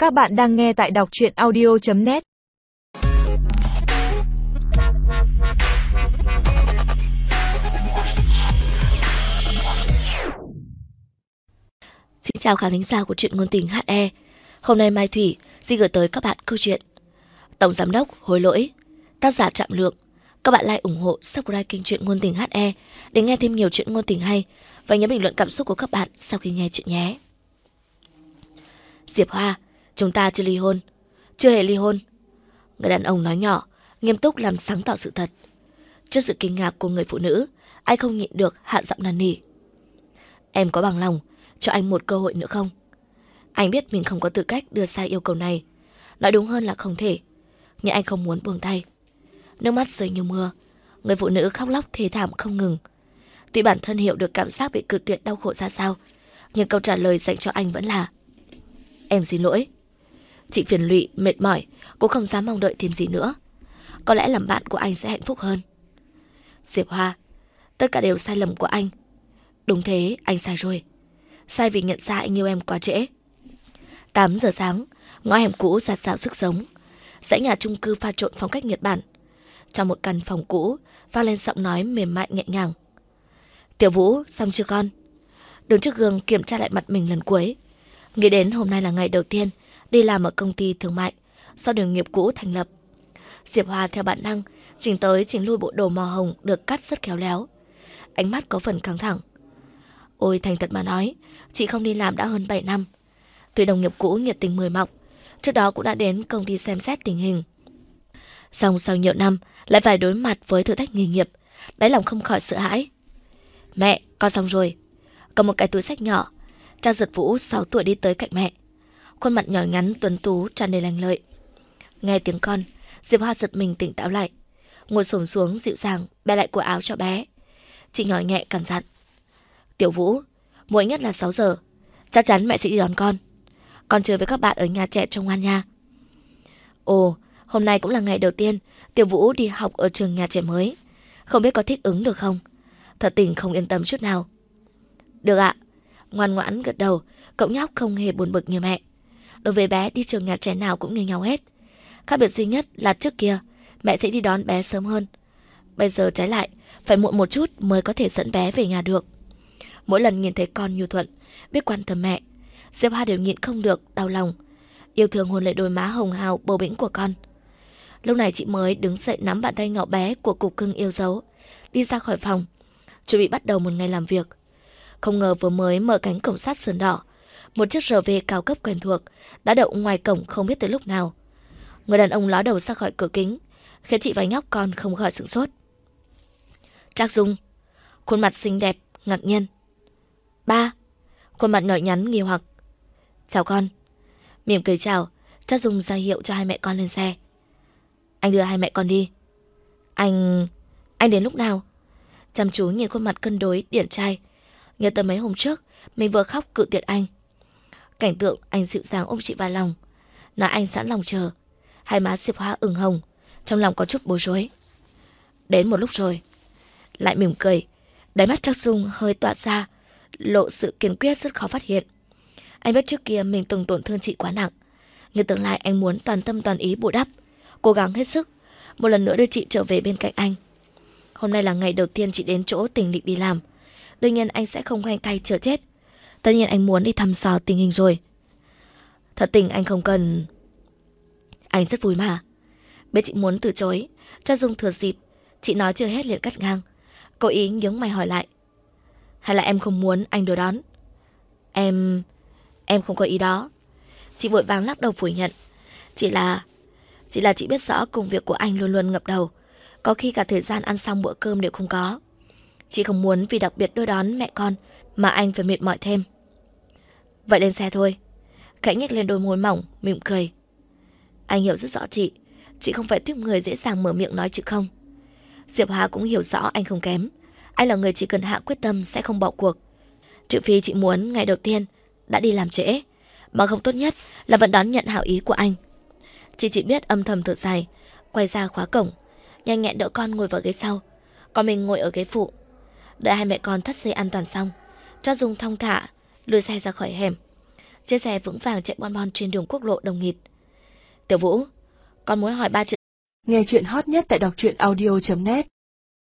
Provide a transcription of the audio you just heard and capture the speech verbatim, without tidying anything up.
Các bạn đang nghe tại đọc truyện audio chấm net. Xin chào khán thính giả của truyện ngôn tình hát e. Hôm nay Mai Thủy xin gửi tới các bạn câu chuyện Tổng Giám Đốc Hối Lỗi, tác giả Trạm Lượng. Các bạn like, ủng hộ, subscribe kênh truyện ngôn tình hát e để nghe thêm nhiều chuyện ngôn tình hay, và nhớ bình luận cảm xúc của các bạn sau khi nghe chuyện nhé. Diệp Hoa, chúng ta chưa ly hôn. Chưa hề ly hôn. Người đàn ông nói nhỏ, nghiêm túc làm sáng tỏ sự thật. Trước sự kinh ngạc của người phụ nữ, anh không nhịn được hạ giọng năn nỉ. Em có bằng lòng cho anh một cơ hội nữa không? Anh biết mình không có tư cách đưa ra yêu cầu này, nói đúng hơn là không thể, nhưng anh không muốn buông tay. Nước mắt rơi như mưa, người phụ nữ khóc lóc thê thảm không ngừng. Tuy bản thân hiểu được cảm giác bị cự tuyệt đau khổ ra sao, nhưng câu trả lời dành cho anh vẫn là: em xin lỗi. Chị phiền lụy, mệt mỏi, cũng không dám mong đợi thêm gì nữa. Có lẽ làm bạn của anh sẽ hạnh phúc hơn. Diệp Hoa, tất cả đều sai lầm của anh. Đúng thế, anh sai rồi. Sai vì nhận ra anh yêu em quá trễ. Tám giờ sáng, ngõ hẻm cũ rạt rào sức sống. Dãy nhà chung cư pha trộn phong cách Nhật Bản. Trong một căn phòng cũ, vang lên giọng nói mềm mại nhẹ nhàng. Tiểu Vũ, xong chưa con? Đứng trước gương kiểm tra lại mặt mình lần cuối, nghĩ đến hôm nay là ngày đầu tiên đi làm ở công ty thương mại do đồng nghiệp cũ thành lập. Diệp Hoa theo bản năng chỉnh tới chỉnh lui bộ đồ màu hồng được cắt rất khéo léo. Ánh mắt có phần căng thẳng. Ôi, thành thật mà nói, chị không đi làm đã hơn bảy năm. Tuy đồng nghiệp cũ nhiệt tình mời mọc, trước đó cũng đã đến công ty xem xét tình hình. Song sau nhiều năm lại phải đối mặt với thử thách nghề nghiệp, đáy lòng không khỏi sợ hãi. Mẹ, con xong rồi. Cầm một cái túi xách nhỏ, Trang Giật Vũ sáu tuổi đi tới cạnh mẹ. Khuôn mặt nhỏ nhắn tuấn tú tràn đầy lành lợi. Nghe tiếng con, Diệp Hoa giật mình tỉnh táo lại, ngồi xổm xuống dịu dàng bẻ lại cổ áo cho bé. Chị nhỏ nhẹ căn dặn. Tiểu Vũ, muộn nhất là sáu giờ, chắc chắn mẹ sẽ đi đón con. Con chơi với các bạn ở nhà trẻ trong ngoan nha. Ồ, hôm nay cũng là ngày đầu tiên Tiểu Vũ đi học ở trường nhà trẻ mới, không biết có thích ứng được không? Thật tình không yên tâm chút nào. Được ạ. Ngoan ngoãn gật đầu, cậu nhóc không hề buồn bực như mẹ. Đối với bé, đi trường nhà trẻ nào cũng như nhau hết. Khác biệt duy nhất là trước kia mẹ sẽ đi đón bé sớm hơn, bây giờ trái lại phải muộn một chút mới có thể dẫn bé về nhà được. Mỗi lần nhìn thấy con nhu thuận, biết quan tâm mẹ, Diệp Hoa đều nhịn không được đau lòng, yêu thương hôn lấy đôi má hồng hào bầu bĩnh của con. Lúc này chị mới đứng dậy nắm bàn tay nhỏ bé của cục cưng yêu dấu, đi ra khỏi phòng, chuẩn bị bắt đầu một ngày làm việc. Không ngờ vừa mới mở cánh cổng sắt sườn đỏ, một chiếc rờ vê cao cấp quen thuộc đã đậu ngoài cổng không biết từ lúc nào. Người đàn ông ló đầu ra khỏi cửa kính, khiến chị và nhóc con không khỏi sửng sốt. Trác Dung, khuôn mặt xinh đẹp, ngạc nhiên. Ba, khuôn mặt nhỏ nhắn nghi hoặc. Chào con. Mỉm cười chào, Trác Dung ra hiệu cho hai mẹ con lên xe. Anh đưa hai mẹ con đi. Anh... anh đến lúc nào? Chăm chú nhìn khuôn mặt cân đối, điển trai, nhớ tới mấy hôm trước mình vừa khóc cự tuyệt anh. Cảnh tượng anh dịu dàng ôm chị vào lòng, nói anh sẵn lòng chờ. Hai má Diệp Hoa ửng hồng, trong lòng có chút bối rối. Đến một lúc rồi. Lại mỉm cười, đáy mắt Trác Dung hơi tỏa ra lộ sự kiên quyết rất khó phát hiện. Anh biết trước kia mình từng tổn thương chị quá nặng, nhưng tương lai anh muốn toàn tâm toàn ý bù đắp, cố gắng hết sức, một lần nữa đưa chị trở về bên cạnh anh. Hôm nay là ngày đầu tiên chị đến chỗ tỉnh định đi làm, đương nhiên anh sẽ không khoanh tay chờ chết. Tất nhiên anh muốn đi thăm dò tình hình rồi. Thật tình anh không cần. Anh rất vui mà. Biết chị muốn từ chối, Trác Dung thừa dịp chị nói chưa hết liền cắt ngang, cố ý nhướng mày hỏi lại. Hay là em không muốn anh đưa đón? Em... em không có ý đó. Chị vội vàng lắc đầu phủ nhận. Chỉ là... chỉ là chị biết rõ công việc của anh luôn luôn ngập đầu, có khi cả thời gian ăn xong bữa cơm đều không có. Chị không muốn vì đặc biệt đưa đón mẹ con mà anh phải mệt mỏi thêm. Vậy lên xe thôi. Khẽ nhếch lên đôi môi mỏng, mỉm cười. Anh hiểu rất rõ chị, chị không phải tiếp người dễ dàng mở miệng nói chứ không. Diệp Hoa cũng hiểu rõ anh không kém. Anh là người chỉ cần hạ quyết tâm sẽ không bỏ cuộc. Trừ phi chị muốn ngày đầu tiên đã đi làm trễ, mà không tốt nhất là vẫn đón nhận hảo ý của anh. Chị chỉ biết âm thầm thở dài, quay ra khóa cổng, nhanh nhẹn đỡ con ngồi vào ghế sau, còn mình ngồi ở ghế phụ. Đợi hai mẹ con thắt dây an toàn xong, Trác Dung thong thả lùi xe ra khỏi hẻm. chiếc xe vững vàng chạy bon bon trên đường quốc lộ đông nghịt. Tiểu Vũ, con muốn hỏi ba chuyện. Nghe chuyện hot nhất tại đọc truyện audio chấm net.